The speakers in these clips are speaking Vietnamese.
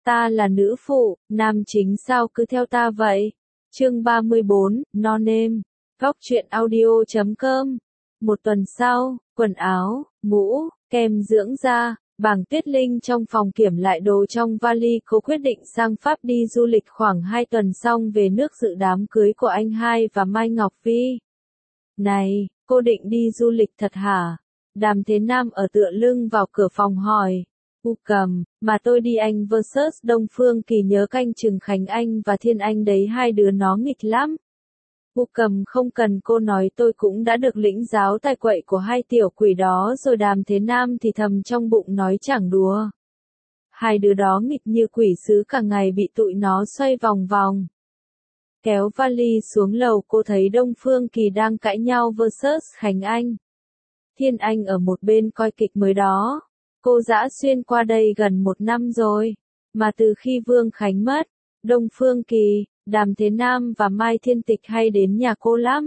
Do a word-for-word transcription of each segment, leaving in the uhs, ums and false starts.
Ta là nữ phụ, nam chính sao cứ theo ta vậy? Chương ba mươi bốn, no name. Góc truyện audio chấm com. Một tuần sau, quần áo, mũ, kem dưỡng da, bảng Tuyết Linh trong phòng kiểm lại đồ trong vali. Cô quyết định sang Pháp đi du lịch khoảng hai tuần xong về nước dự đám cưới của anh hai và Mai Ngọc Vi. Này, cô định đi du lịch thật hả? Đàm Thế Nam ở tựa lưng vào cửa phòng hỏi. U cầm, mà tôi đi Anh versus Đông Phương Kỳ nhớ canh chừng Khánh Anh và Thiên Anh đấy, hai đứa nó nghịch lắm. U cầm không cần cô nói, tôi cũng đã được lĩnh giáo tài quậy của hai tiểu quỷ đó rồi. Đàm Thế Nam thì thầm trong bụng nói chẳng đùa. Hai đứa đó nghịch như quỷ sứ, cả ngày bị tụi nó xoay vòng vòng. Kéo vali xuống lầu, cô thấy Đông Phương Kỳ đang cãi nhau versus Khánh Anh. Thiên Anh ở một bên coi kịch mới đó. Cô dã xuyên qua đây gần một năm rồi, mà từ khi Vương Khánh mất, Đông Phương Kỳ, Đàm Thế Nam và Mai Thiên Tịch hay đến nhà cô lắm.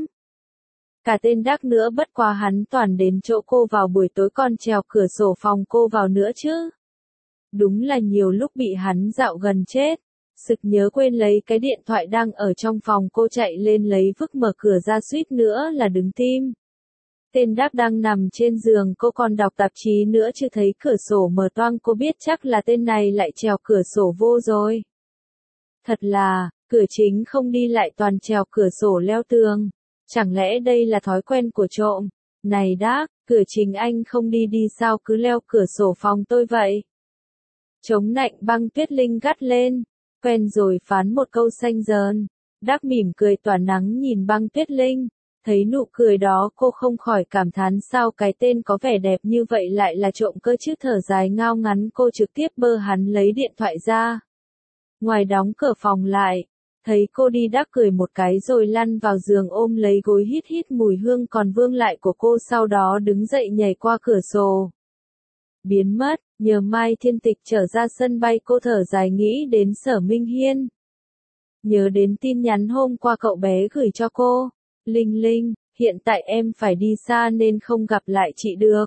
Cả tên Đắc nữa, bất quá hắn toàn đến chỗ cô vào buổi tối còn trèo cửa sổ phòng cô vào nữa chứ. Đúng là nhiều lúc bị hắn dạo gần chết. Sực nhớ quên lấy cái điện thoại đang ở trong phòng, cô chạy lên lấy vứt, mở cửa ra suýt nữa là đứng tim. Tên Đắc đang nằm trên giường, cô còn đọc tạp chí nữa, chưa thấy cửa sổ mở toang, cô biết chắc là tên này lại trèo cửa sổ vô rồi. Thật là, cửa chính không đi lại toàn trèo cửa sổ leo tường. Chẳng lẽ đây là thói quen của trộm? Này Đắc, cửa chính anh không đi đi sao cứ leo cửa sổ phòng tôi vậy? Chống nạnh băng Tuyết Linh gắt lên. Quen rồi, phán một câu xanh dờn. Đắc mỉm cười tỏa nắng nhìn băng Tuyết Linh. Thấy nụ cười đó, cô không khỏi cảm thán sao cái tên có vẻ đẹp như vậy lại là trộm cơ chứ. Thở dài ngao ngắn, cô trực tiếp bơ hắn lấy điện thoại ra. Ngoài đóng cửa phòng lại, thấy cô đi, Đắc cười một cái rồi lăn vào giường ôm lấy gối hít hít mùi hương còn vương lại của cô, sau đó đứng dậy nhảy qua cửa sổ. Biến mất, nhờ Mai Thiên Tịch trở ra sân bay, cô thở dài nghĩ đến Sở Minh Hiên. Nhớ đến tin nhắn hôm qua cậu bé gửi cho cô. Linh Linh, hiện tại em phải đi xa nên không gặp lại chị được.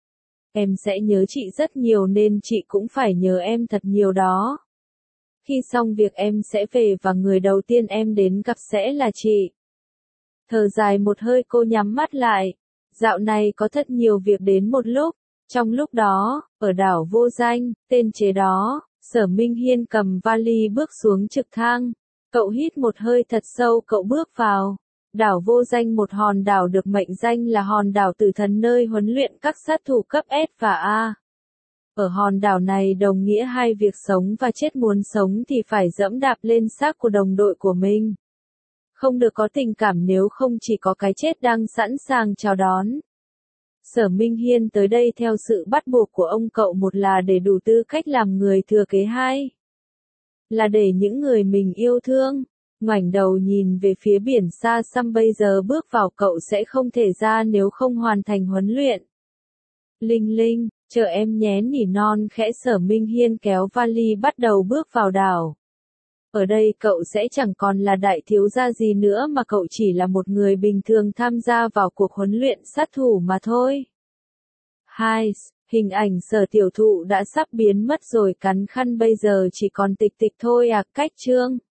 Em sẽ nhớ chị rất nhiều nên chị cũng phải nhớ em thật nhiều đó. Khi xong việc em sẽ về và người đầu tiên em đến gặp sẽ là chị. Thở dài một hơi, cô nhắm mắt lại. Dạo này có thật nhiều việc đến một lúc. Trong lúc đó, ở đảo Vô Danh, tên chế đó, Sở Minh Hiên cầm vali bước xuống trực thang. Cậu hít một hơi thật sâu, cậu bước vào. Đảo Vô Danh, một hòn đảo được mệnh danh là hòn đảo tử thần, nơi huấn luyện các sát thủ cấp S và A. Ở hòn đảo này đồng nghĩa hai việc sống và chết, muốn sống thì phải dẫm đạp lên xác của đồng đội của mình. Không được có tình cảm, nếu không chỉ có cái chết đang sẵn sàng chào đón. Sở Minh Hiên tới đây theo sự bắt buộc của ông cậu, một là để đủ tư cách làm người thừa kế, hai là để những người mình yêu thương. Ngoảnh đầu nhìn về phía biển xa xăm, bây giờ bước vào cậu sẽ không thể ra nếu không hoàn thành huấn luyện. Linh Linh, chờ em nhé, nỉ non khẽ. Sở Minh Hiên kéo vali bắt đầu bước vào đảo. Ở đây cậu sẽ chẳng còn là đại thiếu gia gì nữa, mà cậu chỉ là một người bình thường tham gia vào cuộc huấn luyện sát thủ mà thôi. Hai, hình ảnh Sở tiểu thụ đã sắp biến mất rồi, cắn khăn, bây giờ chỉ còn Tịch Tịch thôi à. Cách chương